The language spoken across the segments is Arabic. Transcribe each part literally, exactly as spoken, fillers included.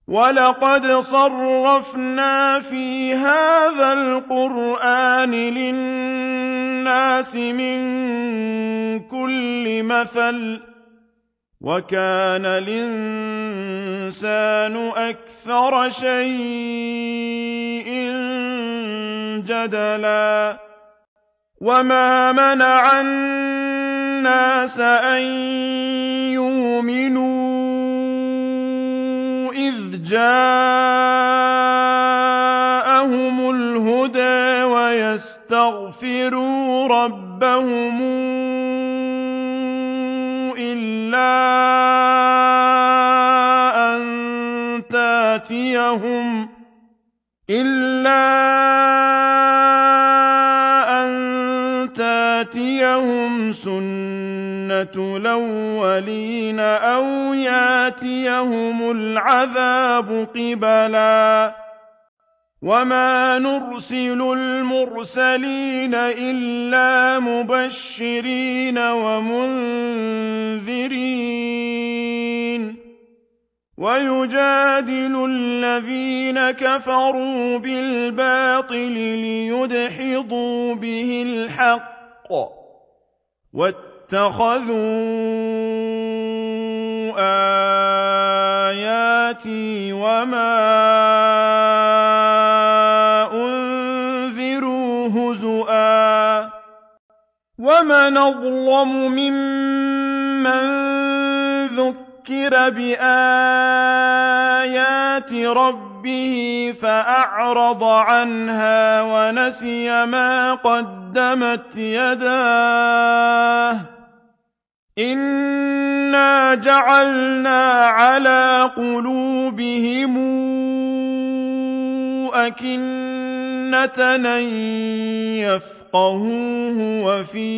وَلَقَدْ صَرَّفْنَا فِي هَٰذَا الْقُرْآنِ لِلنَّاسِ مِن كُلِّ مَثَلٍ ۚ وَكَانَ الْإِنسَانُ أَكْثَرَ شَيْءٍ جَدَلًا وَمَا مَنَعَ النَّاسَ أَن يُؤْمِنُوا إِذْ جَاءَهُمُ الْهُدَىٰ وَيَسْتَغْفِرُوا رَبَّهُمْ إِلَّا أَن تَأْتِيَهُمْ إِلَّا أَن تَأْتِيَهُمْ سُنَّةُ الْأَوَّلِينَ أَوْ يَأْتِيَهُمُ الْعَذَابُ قِبَلًا وَمَا نُرْسِلُ الْمُرْسَلِينَ إِلَّا مُبَشِّرِينَ وَمُنذِرِينَ وَيُجَادِلُ الَّذِينَ كَفَرُوا بِالْبَاطِلِ لِيُدْحِضُوا بِهِ الْحَقَّ وَاتَّخَذُوا آيَاتِي وَمَا أُنذِرُوا هُزُوًا وَمَنْ أَظْلَمُ مِمَّن ذُكِّرَ بِآيَاتِ رَبِّهِ فَأَعْرَضَ عَنْهَا وَنَسِيَ مَا قَدَّمَتْ يَدَاهُ إِنَّا جَعَلْنَا عَلَىٰ قُلُوبِهِمْ أَكِنَّةً أَن يَفْقَهُوهُ وَفِي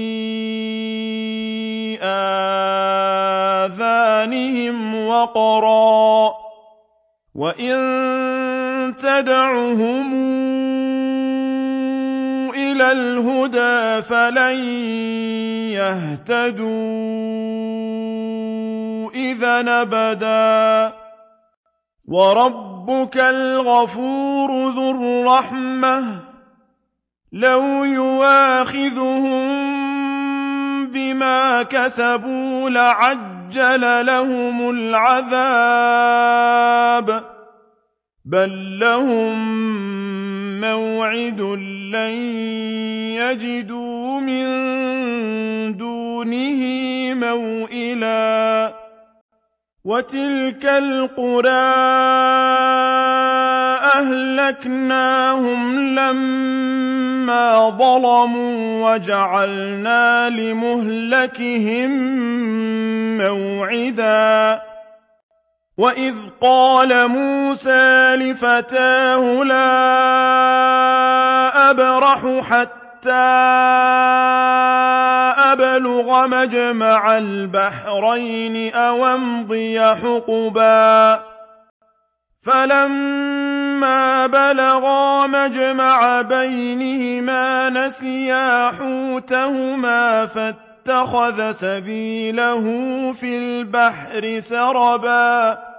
آذَانِهِمْ وَقْرًا ۚ وَإِن تَدْعُهُمْ إِلَى الْهُدَىٰ فَلَن يَهْتَدُوا إِذًا أَبَدًا ۚ وَرَبُّكَ الْغَفُورُ ذُو الرَّحْمَةِ ۖ لَوْ يُؤَاخِذُهُم بِمَا كَسَبُوا لَعَجَّلَ لَهُمُ الْعَذَابَ ۚ بَل لَّهُم مَّوْعِدٌ لَّن يَجِدُوا مِن دُونِهِ مَوْئِلًا وَتِلْكَ الْقُرَىٰ أَهْلَكْنَاهُمْ لَمَّا ظَلَمُوا وَجَعَلْنَا لِمُهْلِكِهِم مَّوْعِدًا وَإِذْ قَالَ مُوسَىٰ لِفَتَاهُ لَا أَبْرَحُ حَتَّىٰ أَبْلُغَ مَجْمَعَ الْبَحْرَيْنِ أَوْ أَمْضِيَ حُقُبًا فَلَمَّا بَلَغَا مَجْمَعَ بَيْنِهِمَا نَسِيَا حُوتَهُمَا فَاتَّخَذَ سَبِيلَهُ فِي الْبَحْرِ سَرَبًا